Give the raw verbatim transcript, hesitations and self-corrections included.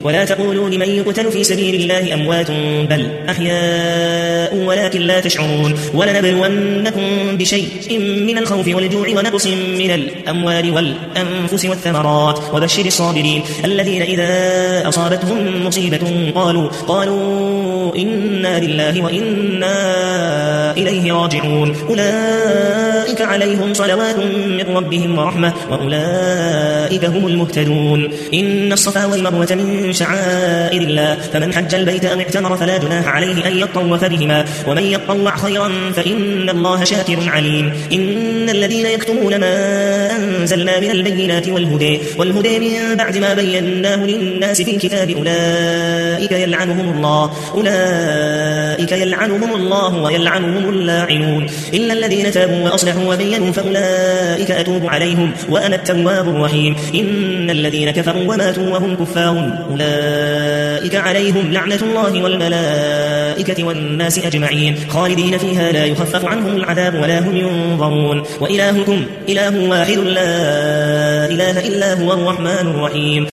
ولا تقولوا لمن يقتل في سبيل الله أموات بل أحياء ولكن لا تشعرون ولنبلونكم بشيء من الخوف والجوع ونقص من الأموال والأنفس والثمرات وبشر الصابرين الذين إذا أصابتهم مصيبة قالوا قالوا إنا لله وإنا إليه راجعون أولئك عليهم صلوات من ربهم ورحمة وأولئك هم المهتدون. إن الصفا والمروة من شعائر الله فمن حج البيت أو اعتمر فلا جناح عليه أن يطوف بهما ومن يطوع خيرا فإن الله شاكر عليم. إن الذين يكتمون ما أنزلنا من البينات والهدى والهدى من بعد ما بيناه للناس في الكتاب أولئك يلعنهم الله أولئك يلعنهم الله ويلعنهم اللاعنون إلا الذين تابوا وأصلحوا وبينوا فأولئك أتوب عليهم وأنا التواب الرحيم. إن الذين كفروا وماتوا وهم كفار أولئك عليهم لعنة الله والملائكة والناس أجمعين خالدين فيها لا يخفف عنهم العذاب ولا هم ينظرون. وإلهكم إله واحد لا إله إلا هو الرحمن الرحيم.